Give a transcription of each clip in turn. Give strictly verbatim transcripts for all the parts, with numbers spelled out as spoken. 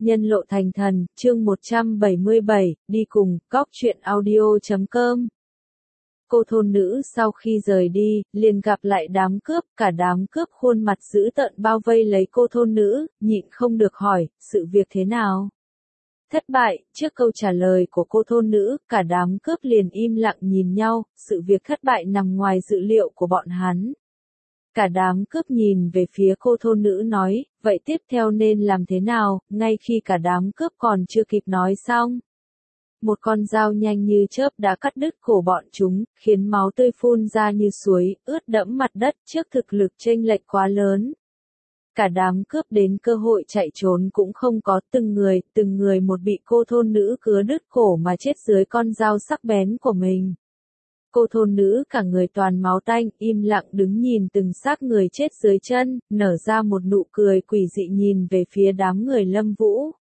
Nhân lộ thành thần, chương một trăm bảy mươi bảy, đi cùng, góc truyện audio chấm com. Cô thôn nữ sau khi rời đi, liền gặp lại đám cướp, cả đám cướp khuôn mặt dữ tợn bao vây lấy cô thôn nữ, nhịn không được hỏi, sự việc thế nào? Thất bại, trước câu trả lời của cô thôn nữ, cả đám cướp liền im lặng nhìn nhau, sự việc thất bại nằm ngoài dự liệu của bọn hắn. Cả đám cướp nhìn về phía cô thôn nữ nói, vậy tiếp theo nên làm thế nào, ngay khi cả đám cướp còn chưa kịp nói xong. Một con dao nhanh như chớp đã cắt đứt cổ bọn chúng, khiến máu tươi phun ra như suối, ướt đẫm mặt đất trước thực lực chênh lệch quá lớn. Cả đám cướp đến cơ hội chạy trốn cũng không có, từng người, từng người một bị cô thôn nữ cứa đứt cổ mà chết dưới con dao sắc bén của mình. Cô thôn nữ cả người toàn máu tanh, im lặng đứng nhìn từng xác người chết dưới chân, nở ra một nụ cười quỷ dị nhìn về phía đám người Lâm Vũ.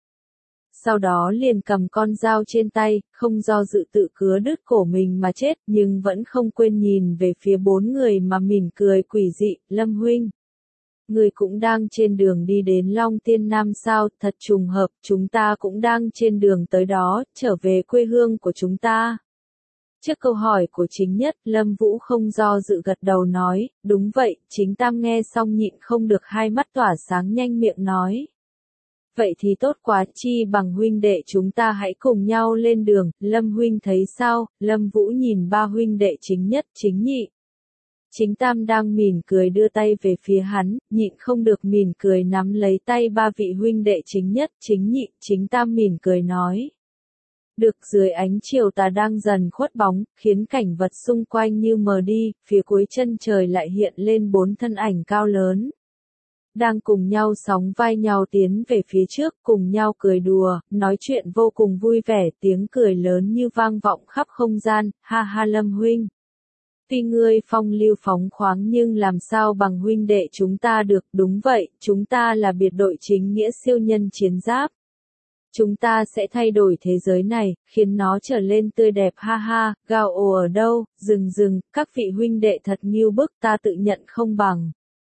Sau đó liền cầm con dao trên tay, không do dự tự cứa đứt cổ mình mà chết, nhưng vẫn không quên nhìn về phía bốn người mà mỉm cười quỷ dị, Lâm huynh. Người cũng đang trên đường đi đến Long Tiên Nam sao, thật trùng hợp, chúng ta cũng đang trên đường tới đó, trở về quê hương của chúng ta. Trước câu hỏi của Chính Nhất, Lâm Vũ không do dự gật đầu nói, đúng vậy, Chính Tam nghe xong nhịn không được hai mắt tỏa sáng nhanh miệng nói. Vậy thì tốt quá, chi bằng huynh đệ chúng ta hãy cùng nhau lên đường, Lâm huynh thấy sao? Lâm Vũ nhìn ba huynh đệ Chính Nhất, Chính Nhị. Chính Tam đang mỉm cười đưa tay về phía hắn, nhịn không được mỉm cười nắm lấy tay ba vị huynh đệ Chính Nhất, Chính Nhị, Chính Tam mỉm cười nói. Được, dưới ánh chiều tà đang dần khuất bóng, khiến cảnh vật xung quanh như mờ đi, phía cuối chân trời lại hiện lên bốn thân ảnh cao lớn. Đang cùng nhau sóng vai nhau tiến về phía trước, cùng nhau cười đùa, nói chuyện vô cùng vui vẻ, tiếng cười lớn như vang vọng khắp không gian, ha ha Lâm huynh. Tuy ngươi phong lưu phóng khoáng nhưng làm sao bằng huynh đệ chúng ta được, đúng vậy, chúng ta là biệt đội chính nghĩa siêu nhân chiến giáp. Chúng ta sẽ thay đổi thế giới này, khiến nó trở lên tươi đẹp ha ha, gào ồ ở đâu, dừng dừng, các vị huynh đệ thật nghiêu bức ta tự nhận không bằng.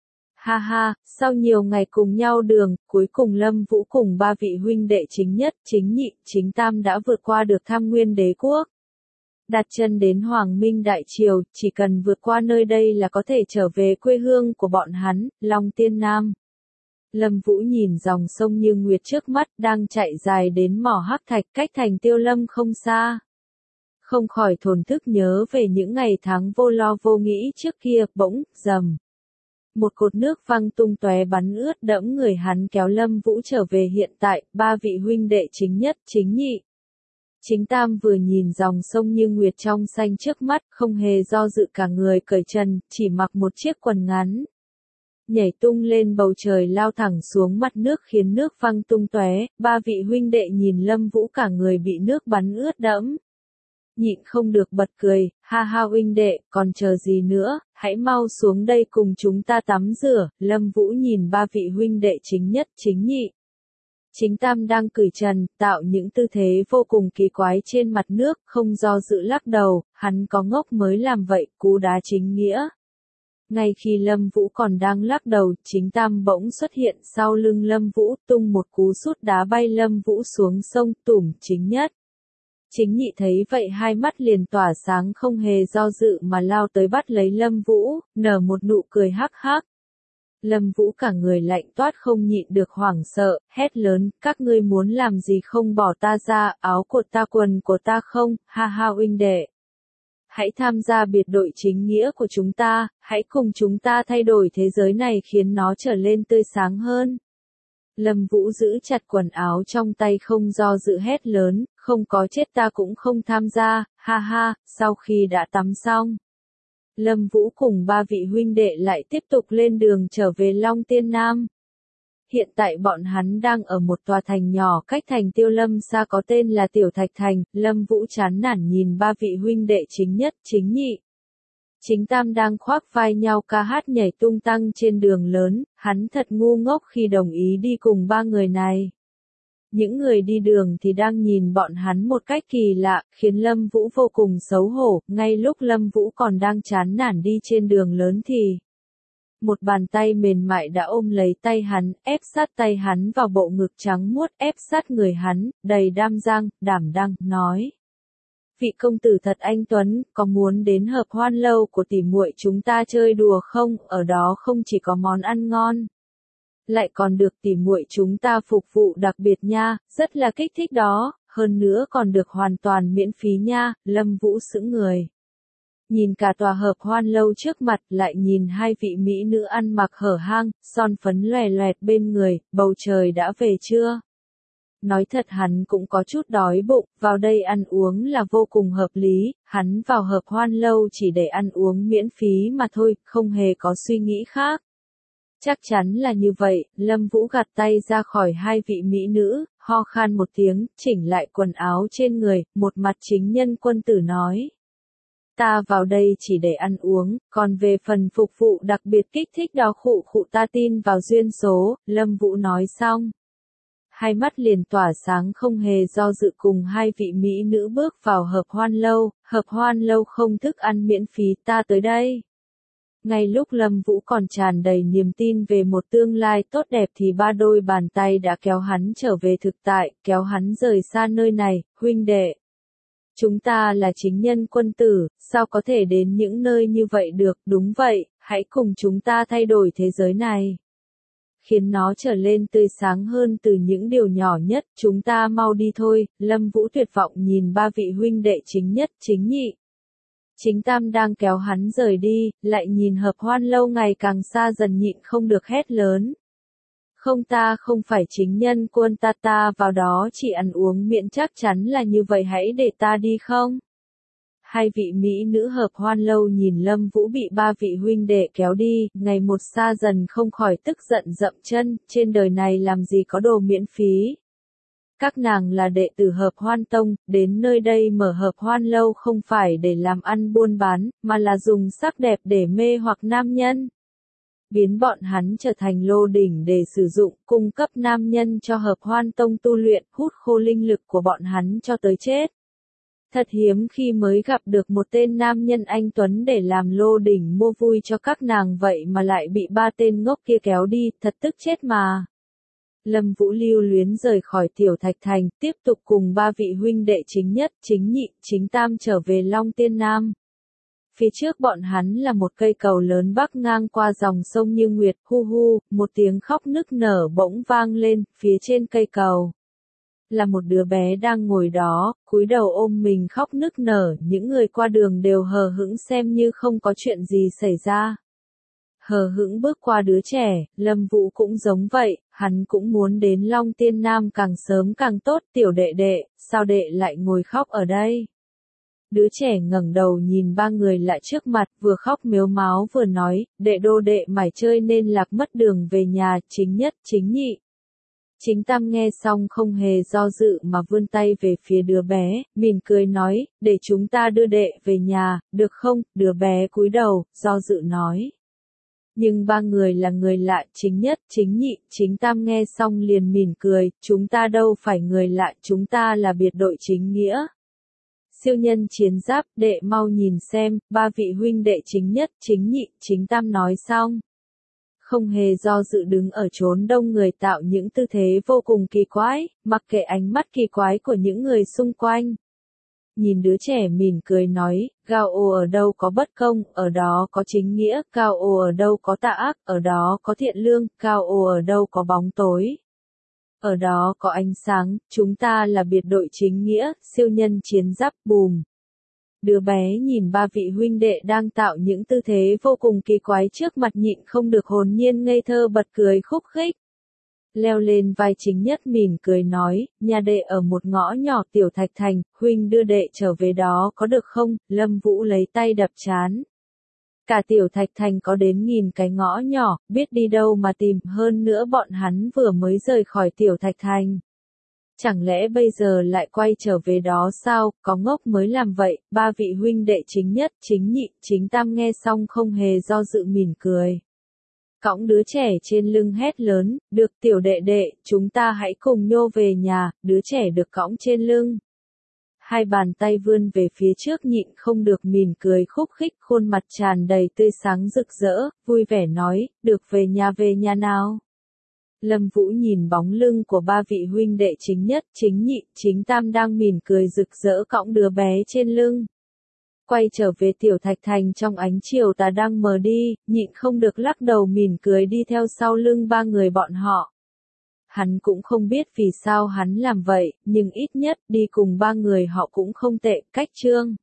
Ha ha, sau nhiều ngày cùng nhau đường, cuối cùng Lâm Vũ cùng ba vị huynh đệ Chính Nhất, Chính Nhị, Chính Tam đã vượt qua được Tham Nguyên Đế Quốc. Đặt chân đến Hoàng Minh Đại Triều, chỉ cần vượt qua nơi đây là có thể trở về quê hương của bọn hắn, Long Tiên Nam. Lâm Vũ nhìn dòng sông Như Nguyệt trước mắt đang chạy dài đến mỏ hắc thạch cách thành Tiêu Lâm không xa. Không khỏi thổn thức nhớ về những ngày tháng vô lo vô nghĩ trước kia, bỗng, rầm. Một cột nước văng tung tóe bắn ướt đẫm người hắn kéo Lâm Vũ trở về hiện tại, ba vị huynh đệ Chính Nhất, Chính Nhị. Chính Tam vừa nhìn dòng sông Như Nguyệt trong xanh trước mắt, không hề do dự cả người cởi trần, chỉ mặc một chiếc quần ngắn. Nhảy tung lên bầu trời lao thẳng xuống mặt nước khiến nước văng tung tóe, ba vị huynh đệ nhìn Lâm Vũ cả người bị nước bắn ướt đẫm. Nhịn không được bật cười, ha ha huynh đệ, còn chờ gì nữa, hãy mau xuống đây cùng chúng ta tắm rửa, Lâm Vũ nhìn ba vị huynh đệ Chính Nhất, Chính Nhị. Chính Tam đang cởi trần, tạo những tư thế vô cùng kỳ quái trên mặt nước, không do dự lắc đầu, hắn có ngốc mới làm vậy, cú đá chính nghĩa. Ngay khi Lâm Vũ còn đang lắc đầu, Chính Tam bỗng xuất hiện sau lưng Lâm Vũ, tung một cú sút đá bay Lâm Vũ xuống sông, tủm, Chính Nhất. Chính Nhị thấy vậy hai mắt liền tỏa sáng không hề do dự mà lao tới bắt lấy Lâm Vũ, nở một nụ cười hắc hắc. Lâm Vũ cả người lạnh toát không nhịn được hoảng sợ, hét lớn, các ngươi muốn làm gì không bỏ ta ra, áo của ta quần của ta không, ha ha huynh đệ. Hãy tham gia biệt đội chính nghĩa của chúng ta, hãy cùng chúng ta thay đổi thế giới này khiến nó trở lên tươi sáng hơn. Lâm Vũ giữ chặt quần áo trong tay không do dự hét lớn, không có chết ta cũng không tham gia, ha ha, sau khi đã tắm xong. Lâm Vũ cùng ba vị huynh đệ lại tiếp tục lên đường trở về Long Tiên Nam. Hiện tại bọn hắn đang ở một tòa thành nhỏ cách thành Tiêu Lâm xa có tên là Tiểu Thạch Thành, Lâm Vũ chán nản nhìn ba vị huynh đệ Chính Nhất, Chính Nhị. Chính Tam đang khoác vai nhau ca hát nhảy tung tăng trên đường lớn, hắn thật ngu ngốc khi đồng ý đi cùng ba người này. Những người đi đường thì đang nhìn bọn hắn một cách kỳ lạ, khiến Lâm Vũ vô cùng xấu hổ, ngay lúc Lâm Vũ còn đang chán nản đi trên đường lớn thì một bàn tay mềm mại đã ôm lấy tay hắn, ép sát tay hắn vào bộ ngực trắng muốt, ép sát người hắn, đầy đam giang, đảm đăng, nói. Vị công tử thật anh tuấn, có muốn đến hợp hoan lâu của tỷ muội chúng ta chơi đùa không? Ở đó không chỉ có món ăn ngon, lại còn được tỷ muội chúng ta phục vụ đặc biệt nha, rất là kích thích đó, hơn nữa còn được hoàn toàn miễn phí nha. Lâm Vũ sững người. Nhìn cả tòa hợp hoan lâu trước mặt, lại nhìn hai vị mỹ nữ ăn mặc hở hang, son phấn loè loẹt bên người, bầu trời đã về chưa? Nói thật hắn cũng có chút đói bụng, vào đây ăn uống là vô cùng hợp lý, hắn vào hợp hoan lâu chỉ để ăn uống miễn phí mà thôi, không hề có suy nghĩ khác. Chắc chắn là như vậy, Lâm Vũ gạt tay ra khỏi hai vị mỹ nữ, ho khan một tiếng, chỉnh lại quần áo trên người, một mặt chính nhân quân tử nói. Ta vào đây chỉ để ăn uống, còn về phần phục vụ đặc biệt kích thích đó khụ khụ ta tin vào duyên số. Lâm Vũ nói xong, hai mắt liền tỏa sáng, không hề do dự cùng hai vị mỹ nữ bước vào hợp hoan lâu. Hợp hoan lâu không thức ăn miễn phí, ta tới đây. Ngay lúc Lâm Vũ còn tràn đầy niềm tin về một tương lai tốt đẹp thì ba đôi bàn tay đã kéo hắn trở về thực tại, kéo hắn rời xa nơi này. Huynh đệ, chúng ta là chính nhân quân tử, sao có thể đến những nơi như vậy được? Đúng vậy, hãy cùng chúng ta thay đổi thế giới này, khiến nó trở lên tươi sáng hơn từ những điều nhỏ nhất. Chúng ta mau đi thôi. Lâm Vũ tuyệt vọng nhìn ba vị huynh đệ chính nhất, chính nhị, chính tam đang kéo hắn rời đi, lại nhìn hợp hoan lâu ngày càng xa dần, nhịn không được hét lớn. Không, ta không phải chính nhân quân, ta ta vào đó chỉ ăn uống miễn, chắc chắn là như vậy, hãy để ta đi không? Hai vị mỹ nữ hợp hoan lâu nhìn Lâm Vũ bị ba vị huynh đệ kéo đi, ngày một xa dần không khỏi tức giận dậm chân, trên đời này làm gì có đồ miễn phí. Các nàng là đệ tử hợp hoan tông, đến nơi đây mở hợp hoan lâu không phải để làm ăn buôn bán, mà là dùng sắc đẹp để mê hoặc nam nhân. Biến bọn hắn trở thành lô đỉnh để sử dụng, cung cấp nam nhân cho hợp hoan tông tu luyện, hút khô linh lực của bọn hắn cho tới chết. Thật hiếm khi mới gặp được một tên nam nhân anh tuấn để làm lô đỉnh mua vui cho các nàng vậy mà lại bị ba tên ngốc kia kéo đi, thật tức chết mà. Lâm Vũ lưu luyến rời khỏi Tiểu Thạch Thành, tiếp tục cùng ba vị huynh đệ chính nhất, chính nhị, chính tam trở về Long Tiên Nam. Phía trước bọn hắn là một cây cầu lớn bắc ngang qua dòng sông Như Nguyệt, hu hu, một tiếng khóc nức nở bỗng vang lên, phía trên cây cầu là một đứa bé đang ngồi đó, cúi đầu ôm mình khóc nức nở, những người qua đường đều hờ hững xem như không có chuyện gì xảy ra. Hờ hững bước qua đứa trẻ, Lâm Vũ cũng giống vậy, hắn cũng muốn đến Long Tiên Nam càng sớm càng tốt. Tiểu đệ đệ, sao đệ lại ngồi khóc ở đây? Đứa trẻ ngẩng đầu nhìn ba người lại trước mặt, vừa khóc mếu máo vừa nói, đệ đô đệ mải chơi nên lạc mất đường về nhà. Chính nhất, chính nhị, chính tam nghe xong không hề do dự mà vươn tay về phía đứa bé, mỉm cười nói, để chúng ta đưa đệ về nhà, được không? Đứa bé cúi đầu, do dự nói. Nhưng ba người là người lạ, chính nhất, chính nhị, chính tam nghe xong liền mỉm cười, chúng ta đâu phải người lạ, chúng ta là biệt đội chính nghĩa. Siêu nhân chiến giáp, đệ mau nhìn xem. Ba vị huynh đệ chính nhất, chính nhị, chính tam nói xong, không hề do dự đứng ở chốn đông người tạo những tư thế vô cùng kỳ quái, mặc kệ ánh mắt kỳ quái của những người xung quanh. Nhìn đứa trẻ mỉm cười nói, Gao ô ở đâu có bất công, ở đó có chính nghĩa, Gao ô ở đâu có tà ác, ở đó có thiện lương, Gao ô ở đâu có bóng tối, ở đó có ánh sáng. Chúng ta là biệt đội chính nghĩa. Siêu nhân chiến giáp, bùm. Đứa bé nhìn ba vị huynh đệ đang tạo những tư thế vô cùng kỳ quái trước mặt, nhịn không được hồn nhiên ngây thơ bật cười khúc khích. Leo lên vai chính nhất mỉm cười nói, nhà đệ ở một ngõ nhỏ Tiểu Thạch Thành, huynh đưa đệ trở về đó có được không? Lâm Vũ lấy tay đập trán. Cả Tiểu Thạch Thành có đến nghìn cái ngõ nhỏ, biết đi đâu mà tìm, hơn nữa bọn hắn vừa mới rời khỏi Tiểu Thạch Thành. Chẳng lẽ bây giờ lại quay trở về đó sao? Có ngốc mới làm vậy. Ba vị huynh đệ chính nhất, chính nhị, chính tam nghe xong không hề do dự mỉm cười. Cõng đứa trẻ trên lưng hét lớn, được tiểu đệ đệ, chúng ta hãy cùng nhô về nhà. Đứa trẻ được cõng trên lưng. hai bàn tay vươn về phía trước nhịn không được mỉm cười khúc khích, khuôn mặt tràn đầy tươi sáng rực rỡ, vui vẻ nói, được về nhà về nhà nào. Lâm Vũ nhìn bóng lưng của ba vị huynh đệ chính nhất, chính nhị, chính tam đang mỉm cười rực rỡ cõng đứa bé trên lưng. Quay trở về Tiểu Thạch Thành trong ánh chiều tà đang mờ đi, nhịn không được lắc đầu mỉm cười đi theo sau lưng ba người bọn họ. Hắn cũng không biết vì sao hắn làm vậy, nhưng ít nhất đi cùng ba người họ cũng không tệ, cách Trương